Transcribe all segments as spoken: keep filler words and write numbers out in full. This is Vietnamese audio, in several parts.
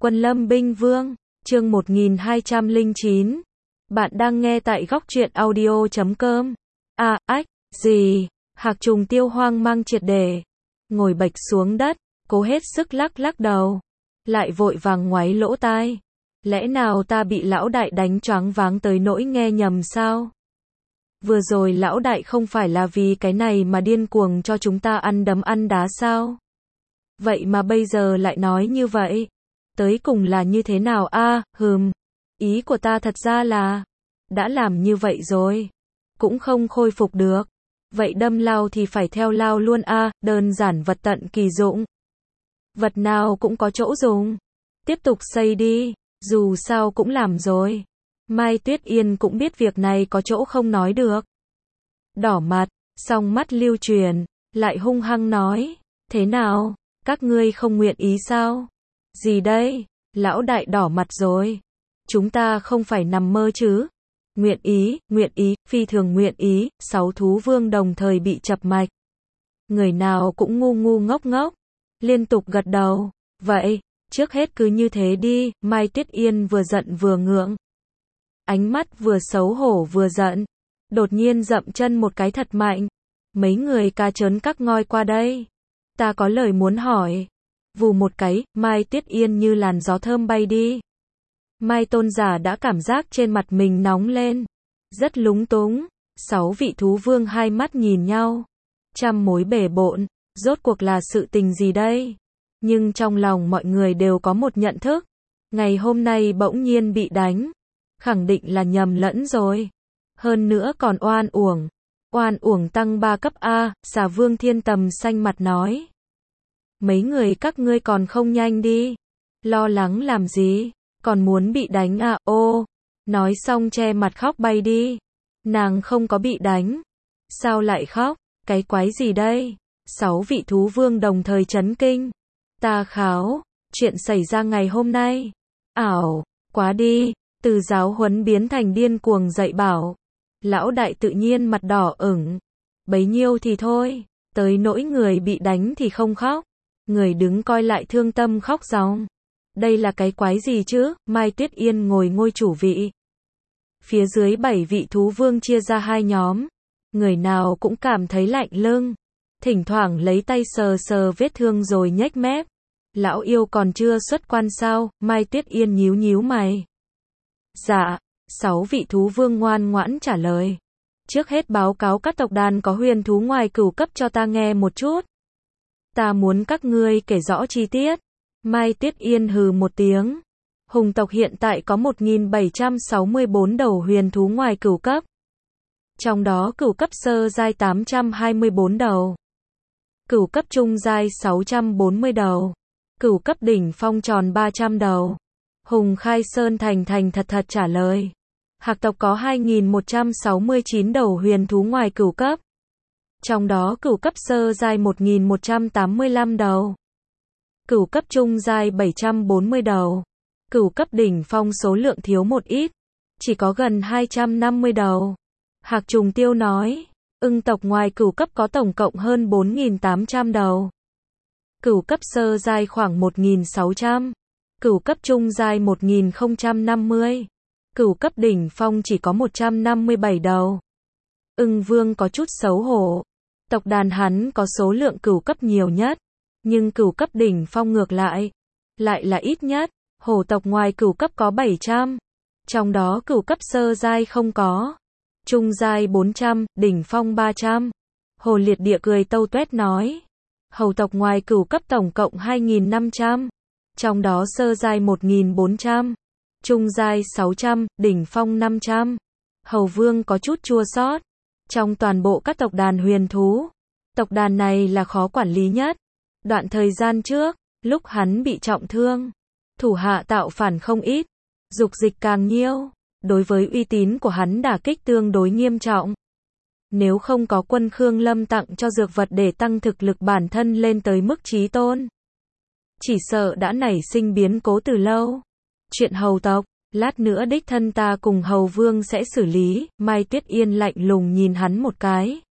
Quân Lâm Binh Vương, chương một nghìn hai trăm lẻ chín. Bạn đang nghe tại góc truyện audio chấm com. À, ách, gì? Hạc Trùng Tiêu hoang mang triệt để. Ngồi bệch xuống đất, cố hết sức lắc lắc đầu. Lại vội vàng ngoáy lỗ tai. Lẽ nào ta bị lão đại đánh choáng váng tới nỗi nghe nhầm sao? Vừa rồi lão đại không phải là vì cái này mà điên cuồng cho chúng ta ăn đấm ăn đá sao? Vậy mà bây giờ lại nói như vậy. Tới cùng là như thế nào a? À, hừm. Ý của ta thật ra là, đã làm như vậy rồi, cũng không khôi phục được. Vậy đâm lao thì phải theo lao luôn a, à, đơn giản vật tận kỳ dụng. Vật nào cũng có chỗ dùng. Tiếp tục xây đi, dù sao cũng làm rồi. Mai Tuyết Yên cũng biết việc này có chỗ không nói được. Đỏ mặt, song mắt lưu truyền, lại hung hăng nói, thế nào, các ngươi không nguyện ý sao? Gì đây? Lão đại đỏ mặt rồi. Chúng ta không phải nằm mơ chứ? Nguyện ý, nguyện ý, phi thường nguyện ý. Sáu thú vương đồng thời bị chập mạch. Người nào cũng ngu ngu ngốc ngốc, liên tục gật đầu. Vậy, trước hết cứ như thế đi. Mai Tuyết Yên vừa giận vừa ngượng, ánh mắt vừa xấu hổ vừa giận. Đột nhiên dậm chân một cái thật mạnh. Mấy người ca trớn các ngoi qua đây. Ta có lời muốn hỏi. Vù một cái, Mai Tuyết Yên như làn gió thơm bay đi. Mai Tôn giả đã cảm giác trên mặt mình nóng lên, rất lúng túng. Sáu vị thú vương hai mắt nhìn nhau, trăm mối bề bộn, rốt cuộc là sự tình gì đây? Nhưng trong lòng mọi người đều có một nhận thức, ngày hôm nay bỗng nhiên bị đánh, khẳng định là nhầm lẫn rồi. Hơn nữa còn oan uổng, oan uổng tăng ba cấp A. Xà Vương Thiên Tầm xanh mặt nói. Mấy người các ngươi còn không nhanh đi. Lo lắng làm gì? Còn muốn bị đánh à? Ô, nói xong che mặt khóc bay đi. Nàng không có bị đánh. Sao lại khóc? Cái quái gì đây? Sáu vị thú vương đồng thời chấn kinh. Ta kháo, chuyện xảy ra ngày hôm nay. Ảo, quá đi. Từ giáo huấn biến thành điên cuồng dạy bảo. Lão đại tự nhiên mặt đỏ ửng. Bấy nhiêu thì thôi, tới nỗi người bị đánh thì không khóc. Người đứng coi lại thương tâm khóc ròng. Đây là cái quái gì chứ? Mai Tuyết Yên ngồi ngôi chủ vị. Phía dưới bảy vị thú vương chia ra hai nhóm. Người nào cũng cảm thấy lạnh lưng. Thỉnh thoảng lấy tay sờ sờ vết thương rồi nhếch mép. Lão yêu còn chưa xuất quan sao? Mai Tuyết Yên nhíu nhíu mày. Dạ. Sáu vị thú vương ngoan ngoãn trả lời. Trước hết báo cáo các tộc đàn có huyền thú ngoài cửu cấp cho ta nghe một chút. Ta muốn các ngươi kể rõ chi tiết. Mai Tuyết Yên hừ một tiếng. Hùng tộc hiện tại có một nghìn bảy trăm sáu mươi bốn đầu huyền thú ngoài cửu cấp. Trong đó cửu cấp sơ giai tám trăm hai mươi bốn đầu. Cửu cấp trung giai sáu trăm bốn mươi đầu. Cửu cấp đỉnh phong tròn ba trăm đầu. Hùng Khai Sơn thành thành thật thật trả lời. Hạc tộc có hai nghìn một trăm sáu mươi chín đầu huyền thú ngoài cửu cấp. Trong đó cửu cấp sơ giai một nghìn một trăm tám mươi lăm đầu. Cửu cấp trung giai bảy trăm bốn mươi đầu. Cửu cấp đỉnh phong số lượng thiếu một ít, chỉ có gần hai trăm năm mươi đầu. Hạc Trùng Tiêu nói, ưng tộc ngoài cửu cấp có tổng cộng hơn bốn nghìn tám trăm đầu. Cửu cấp sơ giai khoảng một nghìn sáu trăm. Cửu cấp trung giai một nghìn không trăm năm mươi. Cửu cấp đỉnh phong chỉ có một trăm năm mươi bảy đầu. Ưng Vương có chút xấu hổ. Tộc đàn hắn có số lượng cửu cấp nhiều nhất, nhưng cửu cấp đỉnh phong ngược lại, lại là ít nhất. Hổ tộc ngoài cửu cấp có bảy trăm, trong đó cửu cấp sơ giai không có, trung giai bốn trăm, đỉnh phong ba trăm. Hồ Liệt Địa cười tâu tuét nói, hầu tộc ngoài cửu cấp tổng cộng hai nghìn năm trăm, trong đó sơ giai một nghìn bốn trăm, trung giai sáu trăm, đỉnh phong năm trăm. Hầu Vương có chút chua xót. Trong toàn bộ các tộc đàn huyền thú, tộc đàn này là khó quản lý nhất. Đoạn thời gian trước, lúc hắn bị trọng thương, thủ hạ tạo phản không ít, dục dịch càng nhiều, đối với uy tín của hắn đả kích tương đối nghiêm trọng. Nếu không có quân Khương Lâm tặng cho dược vật để tăng thực lực bản thân lên tới mức chí tôn, chỉ sợ đã nảy sinh biến cố từ lâu. Chuyện hầu tộc, lát nữa đích thân ta cùng hầu vương sẽ xử lý. Mai Tuyết Yên lạnh lùng nhìn hắn một cái.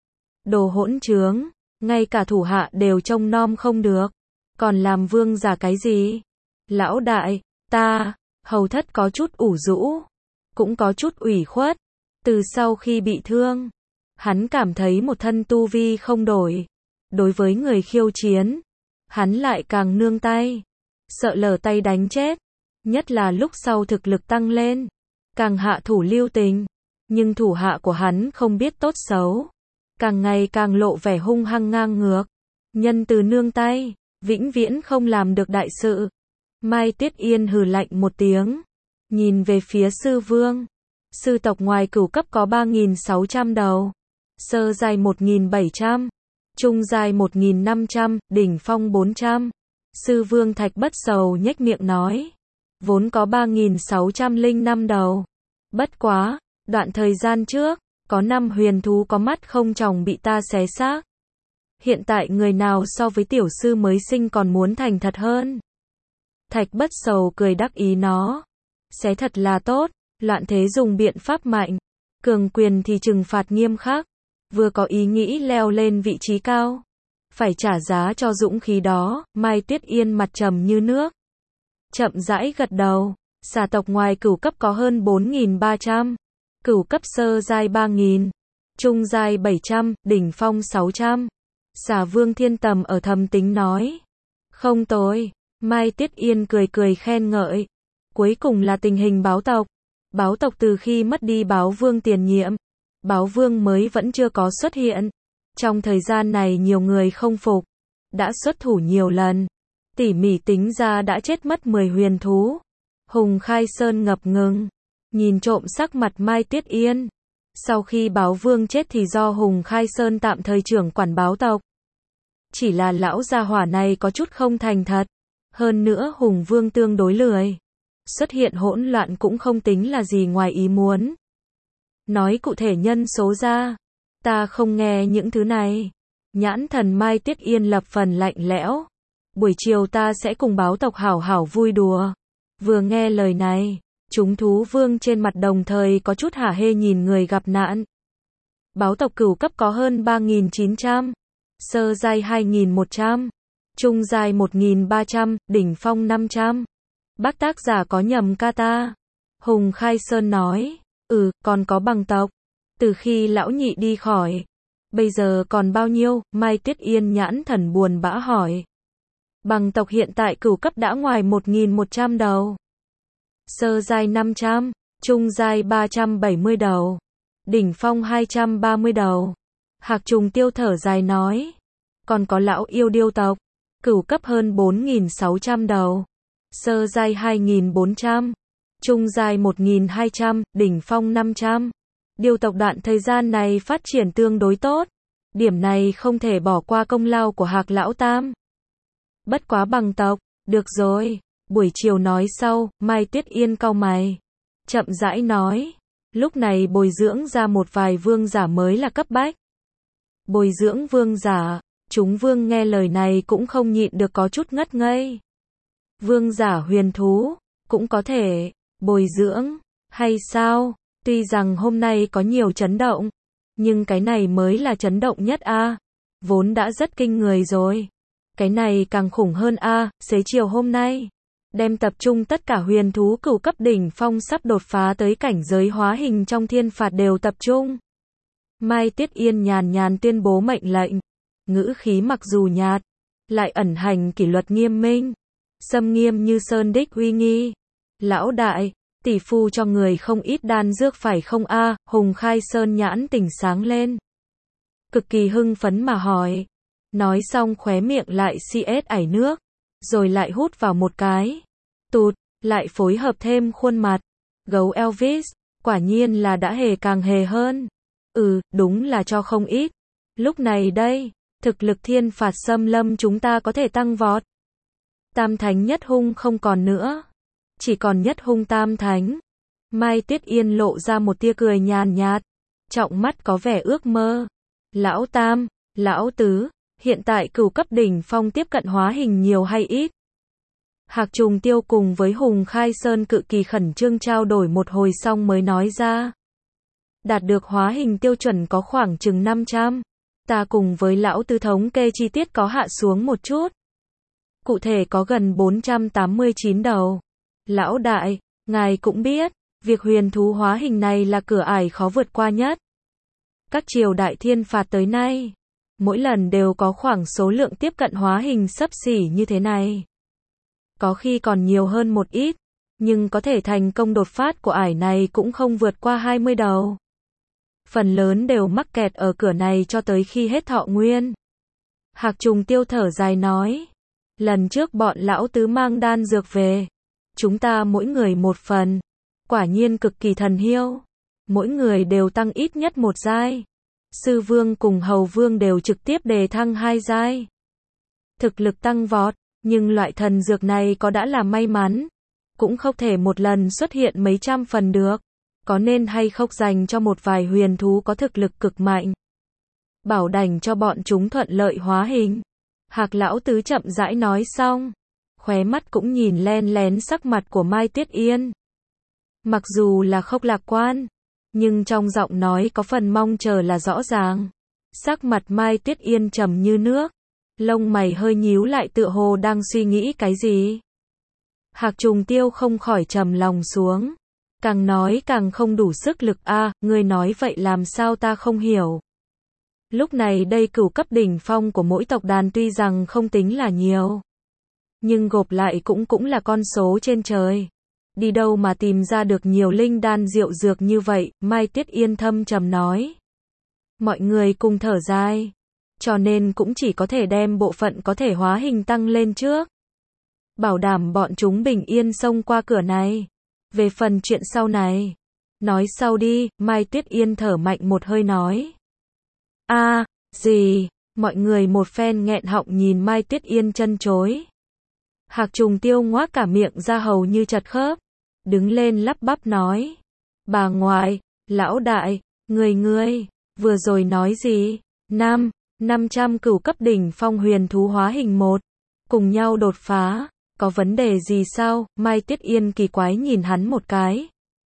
Đồ hỗn trướng, ngay cả thủ hạ đều trông nom không được, còn làm vương giả cái gì? Lão đại, ta, Hầu thất có chút ủ rũ, cũng có chút ủy khuất. Từ sau khi bị thương, hắn cảm thấy một thân tu vi không đổi. Đối với người khiêu chiến, hắn lại càng nương tay, sợ lỡ tay đánh chết. Nhất là lúc sau thực lực tăng lên, càng hạ thủ lưu tình. Nhưng thủ hạ của hắn không biết tốt xấu, càng ngày càng lộ vẻ hung hăng ngang ngược. Nhân từ nương tay, vĩnh viễn không làm được đại sự. Mai Tiết Yên hừ lạnh một tiếng, nhìn về phía sư vương. Sư tộc ngoài cửu cấp có ba nghìn sáu trăm đầu, sơ giai một nghìn bảy trăm, trung giai một nghìn năm trăm, đỉnh phong bốn trăm. Sư vương Thạch Bất Sầu nhếch miệng nói, vốn có ba nghìn sáu trăm lẻ năm đầu. Bất quá, đoạn thời gian trước, có năm huyền thú có mắt không tròng bị ta xé xác. Hiện tại người nào so với tiểu sư mới sinh còn muốn thành thật hơn? Thạch Bất Sầu cười đắc ý nó, xé thật là tốt, loạn thế dùng biện pháp mạnh, cường quyền thì trừng phạt nghiêm khắc, vừa có ý nghĩ leo lên vị trí cao, phải trả giá cho dũng khí đó. Mai Tuyết Yên mặt trầm như nước, chậm rãi gật đầu. Xà tộc ngoài cửu cấp có hơn bốn nghìn ba trăm, cửu cấp sơ giai ba nghìn, trung giai bảy trăm, đỉnh phong sáu trăm. Xà Vương Thiên Tầm ở thầm tính nói, không tồi. Mai Tiết Yên cười cười khen ngợi. Cuối cùng là tình hình báo tộc. Báo tộc từ khi mất đi báo vương tiền nhiệm, báo vương mới vẫn chưa có xuất hiện. Trong thời gian này nhiều người không phục, đã xuất thủ nhiều lần, tỉ mỉ tính ra đã chết mất mười huyền thú. Hùng Khai Sơn ngập ngừng, nhìn trộm sắc mặt Mai Tiết Yên. Sau khi báo vương chết thì do Hùng Khai Sơn tạm thời trưởng quản báo tộc. Chỉ là lão gia hỏa này có chút không thành thật. Hơn nữa Hùng Vương tương đối lười. Xuất hiện hỗn loạn cũng không tính là gì ngoài ý muốn. Nói cụ thể nhân số ra, ta không nghe những thứ này. Nhãn thần Mai Tiết Yên lập phần lạnh lẽo. Buổi chiều ta sẽ cùng báo tộc hảo hảo vui đùa. Vừa nghe lời này, chúng thú vương trên mặt đồng thời có chút hả hê nhìn người gặp nạn. Báo tộc cửu cấp có hơn ba nghìn chín trăm, sơ giai hai nghìn một trăm, trung giai một nghìn ba trăm, đỉnh phong năm trăm. Bác tác giả có nhầm ca ta. Hùng Khai Sơn nói, ừ, còn có bằng tộc. Từ khi lão nhị đi khỏi, bây giờ còn bao nhiêu? Mai Tiết Yên nhãn thần buồn bã hỏi. Bằng tộc hiện tại cửu cấp đã ngoài một nghìn một trăm đầu. Sơ giai năm trăm, trung giai ba trăm bảy mươi đầu, đỉnh phong hai trăm ba mươi đầu. Hạc Trùng Tiêu thở dài nói, còn có lão yêu điêu tộc, cửu cấp hơn bốn nghìn sáu trăm đầu, sơ giai hai nghìn bốn trăm, trung giai một nghìn hai trăm, đỉnh phong năm trăm. Điêu tộc đoạn thời gian này phát triển tương đối tốt, điểm này không thể bỏ qua công lao của Hạc lão tam. Bất quá bằng tộc, được rồi, buổi chiều nói sau. Mai Tiết Yên cau mày, chậm rãi nói, lúc này bồi dưỡng ra một vài vương giả mới là cấp bách. Bồi dưỡng vương giả, chúng vương nghe lời này cũng không nhịn được có chút ngất ngây. Vương giả huyền thú, cũng có thể, bồi dưỡng, hay sao? Tuy rằng hôm nay có nhiều chấn động, nhưng cái này mới là chấn động nhất a. Vốn đã rất kinh người rồi. Cái này càng khủng hơn a, xế chiều hôm nay, đem tập trung tất cả huyền thú cửu cấp đỉnh phong sắp đột phá tới cảnh giới hóa hình trong thiên phạt đều tập trung. Mai Tiết Yên nhàn nhàn tuyên bố mệnh lệnh, ngữ khí mặc dù nhạt, lại ẩn hành kỷ luật nghiêm minh, xâm nghiêm như sơn đích uy nghi. Lão đại, tỷ phu cho người không ít đan dược phải không a? Hùng Khai Sơn nhãn tỉnh sáng lên, cực kỳ hưng phấn mà hỏi. Nói xong khóe miệng lại xi ét ảy nước, rồi lại hút vào một cái, tụt, lại phối hợp thêm khuôn mặt. Gấu Elvis, quả nhiên là đã hề càng hề hơn. Ừ, đúng là cho không ít. Lúc này đây, thực lực thiên phạt xâm lâm chúng ta có thể tăng vọt. Tam thánh nhất hung không còn nữa, chỉ còn nhất hung tam thánh. Mai Tiết Yên lộ ra một tia cười nhàn nhạt, trọng mắt có vẻ ước mơ. Lão tam, lão tứ, hiện tại cửu cấp đỉnh phong tiếp cận hóa hình nhiều hay ít? Hạc Trùng Tiêu cùng với Hùng Khai Sơn cự kỳ khẩn trương trao đổi một hồi xong mới nói ra. Đạt được hóa hình tiêu chuẩn có khoảng chừng năm trăm. Ta cùng với lão tứ thống kê chi tiết có hạ xuống một chút. cụ thể có gần bốn trăm tám mươi chín đầu. Lão đại, ngài cũng biết, việc huyền thú hóa hình này là cửa ải khó vượt qua nhất. Các triều đại thiên phạt tới nay, mỗi lần đều có khoảng số lượng tiếp cận hóa hình xấp xỉ như thế này. Có khi còn nhiều hơn một ít, nhưng có thể thành công đột phát của ải này cũng không vượt qua hai mươi đầu. Phần lớn đều mắc kẹt ở cửa này cho tới khi hết thọ nguyên. Hạc Trùng Tiêu thở dài nói, lần trước bọn lão tứ mang đan dược về, chúng ta mỗi người một phần, quả nhiên cực kỳ thần hiêu, mỗi người đều tăng ít nhất một giai. Sư vương cùng hầu vương đều trực tiếp đề thăng hai giai. Thực lực tăng vọt, nhưng loại thần dược này có đã là may mắn, cũng không thể một lần xuất hiện mấy trăm phần được, có nên hay không dành cho một vài huyền thú có thực lực cực mạnh, bảo đảm cho bọn chúng thuận lợi hóa hình. Hạc lão tứ chậm rãi nói xong, khóe mắt cũng nhìn len lén sắc mặt của Mai Tuyết Yên. Mặc dù là không lạc quan, nhưng trong giọng nói có phần mong chờ là rõ ràng. Sắc mặt Mai Tuyết Yên trầm như nước, lông mày hơi nhíu lại tựa hồ đang suy nghĩ cái gì. Hạc Trùng Tiêu không khỏi trầm lòng xuống, càng nói càng không đủ sức lực. A, à, ngươi nói vậy làm sao ta không hiểu. Lúc này đây cửu cấp đỉnh phong của mỗi tộc đàn tuy rằng không tính là nhiều, nhưng gộp lại cũng cũng là con số trên trời. Đi đâu mà tìm ra được nhiều linh đan diệu dược như vậy, Mai Tuyết Yên thâm trầm nói. Mọi người cùng thở dài, cho nên cũng chỉ có thể đem bộ phận có thể hóa hình tăng lên trước, bảo đảm bọn chúng bình yên xông qua cửa này. Về phần chuyện sau này, nói sau đi. Mai Tuyết Yên thở mạnh một hơi nói. A, à, gì? Mọi người một phen nghẹn họng nhìn Mai Tuyết Yên chân chối. Hạc Trùng Tiêu ngoác cả miệng ra hầu như chật khớp, đứng lên lắp bắp nói. Bà ngoại, lão đại, người ngươi, vừa rồi nói gì? Năm, năm trăm cửu cấp đỉnh phong huyền thú hóa hình một, cùng nhau đột phá, có vấn đề gì sao? Mai Tuyết Yên kỳ quái nhìn hắn một cái.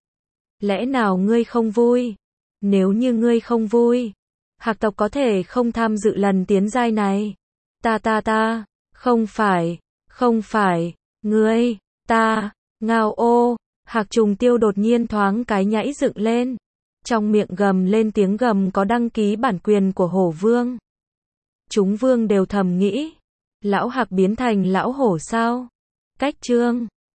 Lẽ nào ngươi không vui? Nếu như ngươi không vui, Hạc tộc có thể không tham dự lần tiến giai này. Ta ta ta, không phải, không phải, ngươi, ta, ngao ô. Hạc Trùng Tiêu đột nhiên thoáng cái nhảy dựng lên, trong miệng gầm lên tiếng gầm có đăng ký bản quyền của hổ vương. Chúng vương đều thầm nghĩ, lão Hạc biến thành lão hổ sao? Cách chương